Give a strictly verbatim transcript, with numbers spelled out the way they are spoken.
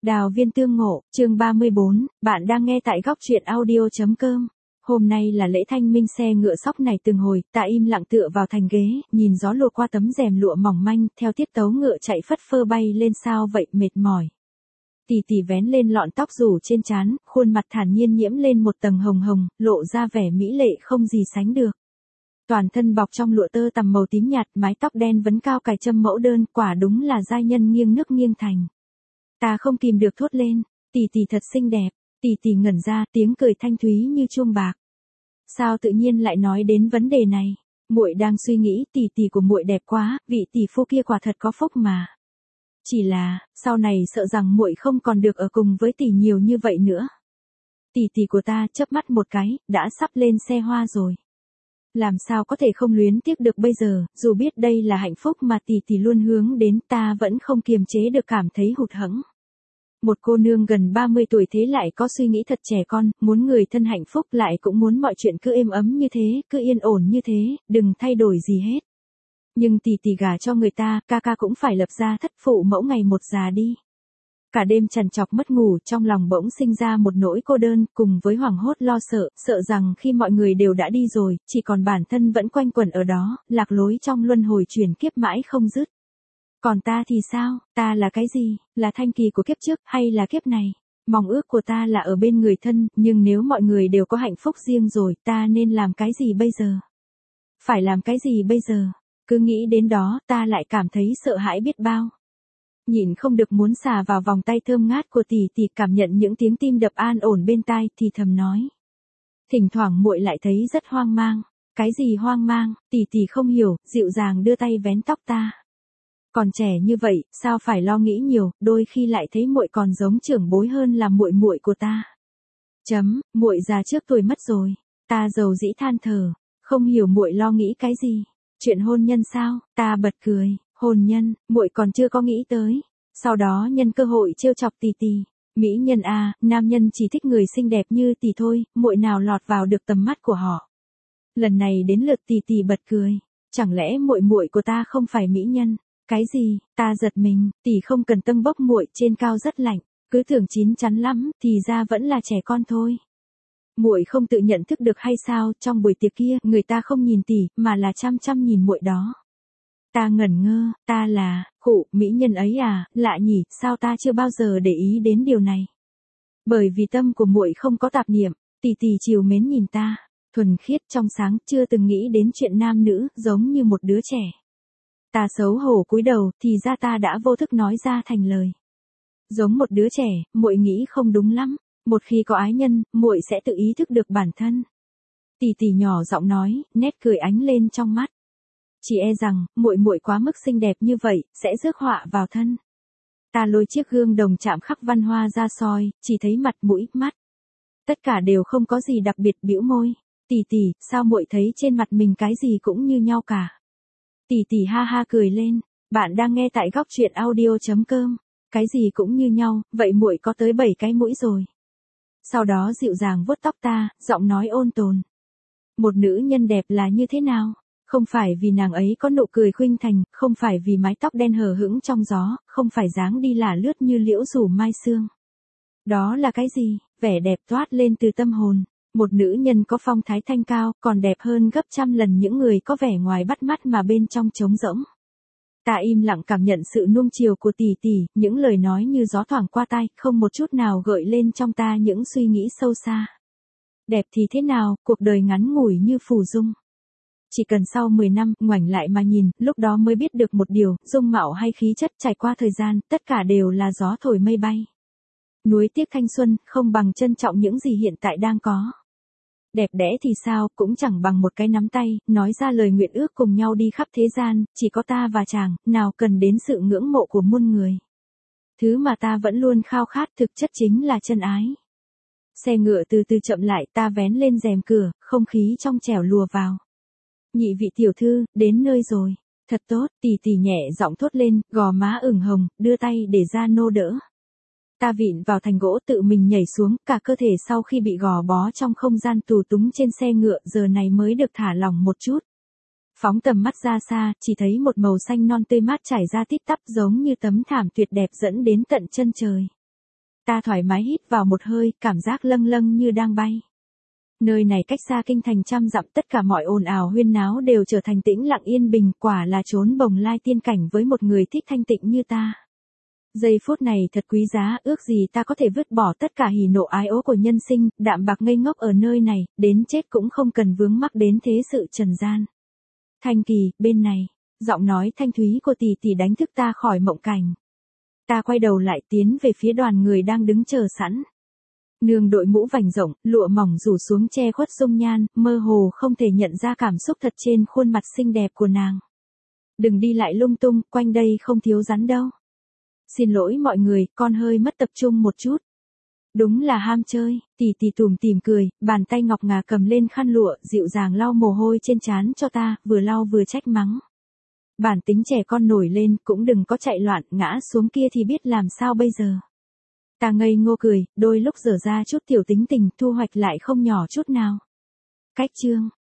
Đào viên tương ngộ, chương ba mươi bốn, bạn đang nghe tại góc truyện audio.com. Hôm nay là lễ thanh minh, xe ngựa sóc này từng hồi, ta im lặng tựa vào thành ghế, nhìn gió lùa qua tấm rèm lụa mỏng manh, theo tiết tấu ngựa chạy phất phơ bay lên sao vậy, mệt mỏi. Tỷ tỷ vén lên lọn tóc rủ trên trán, khuôn mặt thản nhiên nhiễm lên một tầng hồng hồng, lộ ra vẻ mỹ lệ không gì sánh được. Toàn thân bọc trong lụa tơ tằm màu tím nhạt, mái tóc đen vấn cao cài châm mẫu đơn, quả đúng là giai nhân nghiêng nước nghiêng thành. Ta không kìm được thốt lên, tỷ tỷ thật xinh đẹp. Tỷ tỷ ngẩn ra, tiếng cười thanh thúy như chuông bạc. Sao tự nhiên lại nói đến vấn đề này? Muội đang suy nghĩ, tỷ tỷ của muội đẹp quá, vị tỷ phu kia quả thật có phúc mà. Chỉ là, sau này sợ rằng muội không còn được ở cùng với tỷ nhiều như vậy nữa. Tỷ tỷ của ta chớp mắt một cái, đã sắp lên xe hoa rồi. Làm sao có thể không luyến tiếc được bây giờ, dù biết đây là hạnh phúc mà tỷ tỷ luôn hướng đến, ta vẫn không kiềm chế được cảm thấy hụt hẫng. Một cô nương gần ba mươi tuổi thế lại có suy nghĩ thật trẻ con, muốn người thân hạnh phúc, lại cũng muốn mọi chuyện cứ êm ấm như thế, cứ yên ổn như thế, đừng thay đổi gì hết. Nhưng tỷ tỷ gả cho người ta, ca ca cũng phải lập gia thất phụ mẫu ngày một già đi. Cả đêm trằn trọc mất ngủ, trong lòng bỗng sinh ra một nỗi cô đơn, cùng với hoảng hốt lo sợ, sợ rằng khi mọi người đều đã đi rồi, chỉ còn bản thân vẫn quanh quẩn ở đó, lạc lối trong luân hồi chuyển kiếp mãi không dứt. Còn ta thì sao, ta là cái gì, là thanh kỳ của kiếp trước, hay là kiếp này? Mong ước của ta là ở bên người thân, nhưng nếu mọi người đều có hạnh phúc riêng rồi, ta nên làm cái gì bây giờ? Phải làm cái gì bây giờ? Cứ nghĩ đến đó, ta lại cảm thấy sợ hãi biết bao. Nhịn không được muốn xà vào vòng tay thơm ngát của tỷ tỷ, cảm nhận những tiếng tim đập an ổn bên tai, thì thầm nói. Thỉnh thoảng muội lại thấy rất hoang mang. Cái gì hoang mang? Tỷ tỷ không hiểu, dịu dàng đưa tay vén tóc ta. Còn trẻ như vậy, sao phải lo nghĩ nhiều, đôi khi lại thấy muội còn giống trưởng bối hơn là muội muội của ta. Chấm, muội già trước tuổi mất rồi. Ta dầu dĩ than thở, không hiểu muội lo nghĩ cái gì. Chuyện hôn nhân sao? Ta bật cười. Hôn nhân, muội còn chưa có nghĩ tới. Sau đó nhân cơ hội trêu chọc tỷ tỷ. Mỹ nhân a, nam nhân chỉ thích người xinh đẹp như tỷ thôi, muội nào lọt vào được tầm mắt của họ. Lần này đến lượt tỷ tỷ bật cười. Chẳng lẽ muội muội của ta không phải mỹ nhân? Cái gì? Ta giật mình, tỷ không cần tâng bốc, muội trên cao rất lạnh, cứ tưởng chín chắn lắm, thì ra vẫn là trẻ con thôi. Muội không tự nhận thức được hay sao, trong buổi tiệc kia, người ta không nhìn tỷ, mà là chăm chăm nhìn muội đó. Ta ngẩn ngơ, ta là, khụ, mỹ nhân ấy à, lạ nhỉ, sao ta chưa bao giờ để ý đến điều này. Bởi vì tâm của muội không có tạp niệm, tỷ tỷ trìu mến nhìn ta, thuần khiết trong sáng, chưa từng nghĩ đến chuyện nam nữ, giống như một đứa trẻ. Ta xấu hổ cúi đầu, thì ra ta đã vô thức nói ra thành lời. Giống một đứa trẻ, muội nghĩ không đúng lắm, một khi có ái nhân, muội sẽ tự ý thức được bản thân. Tỷ tỷ nhỏ giọng nói, nét cười ánh lên trong mắt. Chỉ e rằng, muội muội quá mức xinh đẹp như vậy, sẽ rước họa vào thân. Ta lôi chiếc gương đồng chạm khắc văn hoa ra soi, chỉ thấy mặt mũi, mắt. Tất cả đều không có gì đặc biệt, bĩu môi. Tỷ tỷ, sao muội thấy trên mặt mình cái gì cũng như nhau cả. Tỷ tỷ ha ha cười lên, bạn đang nghe tại góc truyện audio.com. Cái gì cũng như nhau, vậy muội có tới bảy cái mũi rồi. Sau đó dịu dàng vuốt tóc ta, giọng nói ôn tồn. Một nữ nhân đẹp là như thế nào? Không phải vì nàng ấy có nụ cười khuynh thành, không phải vì mái tóc đen hờ hững trong gió, không phải dáng đi lả lướt như liễu rủ mai sương. Đó là cái gì? Vẻ đẹp toát lên từ tâm hồn. Một nữ nhân có phong thái thanh cao, còn đẹp hơn gấp trăm lần những người có vẻ ngoài bắt mắt mà bên trong trống rỗng. Ta im lặng cảm nhận sự nuông chiều của tỷ tỷ, những lời nói như gió thoảng qua tai, không một chút nào gợi lên trong ta những suy nghĩ sâu xa. Đẹp thì thế nào, cuộc đời ngắn ngủi như phù dung. Chỉ cần sau mười năm, ngoảnh lại mà nhìn, lúc đó mới biết được một điều, dung mạo hay khí chất trải qua thời gian, tất cả đều là gió thổi mây bay. Nuối tiếc thanh xuân, không bằng trân trọng những gì hiện tại đang có. Đẹp đẽ thì sao, cũng chẳng bằng một cái nắm tay, nói ra lời nguyện ước cùng nhau đi khắp thế gian, chỉ có ta và chàng, nào cần đến sự ngưỡng mộ của muôn người. Thứ mà ta vẫn luôn khao khát thực chất chính là chân ái. Xe ngựa từ từ chậm lại, ta vén lên rèm cửa, không khí trong trẻo lùa vào. Nhị vị tiểu thư, đến nơi rồi. Thật tốt, tỷ tỷ nhẹ giọng thốt lên, gò má ửng hồng, đưa tay để ra nô đỡ. Ta vịn vào thành gỗ tự mình nhảy xuống, cả cơ thể sau khi bị gò bó trong không gian tù túng trên xe ngựa giờ này mới được thả lỏng một chút. Phóng tầm mắt ra xa, chỉ thấy một màu xanh non tươi mát trải ra tít tắp giống như tấm thảm tuyệt đẹp dẫn đến tận chân trời. Ta thoải mái hít vào một hơi, cảm giác lâng lâng như đang bay. Nơi này cách xa kinh thành trăm dặm, tất cả mọi ồn ào huyên náo đều trở thành tĩnh lặng yên bình, quả là chốn bồng lai tiên cảnh với một người thích thanh tịnh như ta. Giây phút này thật quý giá, ước gì ta có thể vứt bỏ tất cả hỉ nộ ái ố của nhân sinh, đạm bạc ngây ngốc ở nơi này, đến chết cũng không cần vướng mắc đến thế sự trần gian. Thanh Kỳ, bên này, giọng nói thanh thúy của tỷ tỷ đánh thức ta khỏi mộng cảnh. Ta quay đầu lại tiến về phía đoàn người đang đứng chờ sẵn. Nương đội mũ vành rộng, lụa mỏng rủ xuống che khuất dung nhan, mơ hồ không thể nhận ra cảm xúc thật trên khuôn mặt xinh đẹp của nàng. Đừng đi lại lung tung, quanh đây không thiếu rắn đâu. Xin lỗi mọi người, con hơi mất tập trung một chút. Đúng là ham chơi, tỷ tỷ tủm tỉm cười, bàn tay ngọc ngà cầm lên khăn lụa, dịu dàng lau mồ hôi trên trán cho ta, vừa lau vừa trách mắng. Bản tính trẻ con nổi lên, cũng đừng có chạy loạn, ngã xuống kia thì biết làm sao bây giờ. Ta ngây ngô cười, đôi lúc dở ra chút tiểu tính tình, thu hoạch lại không nhỏ chút nào. Cách chương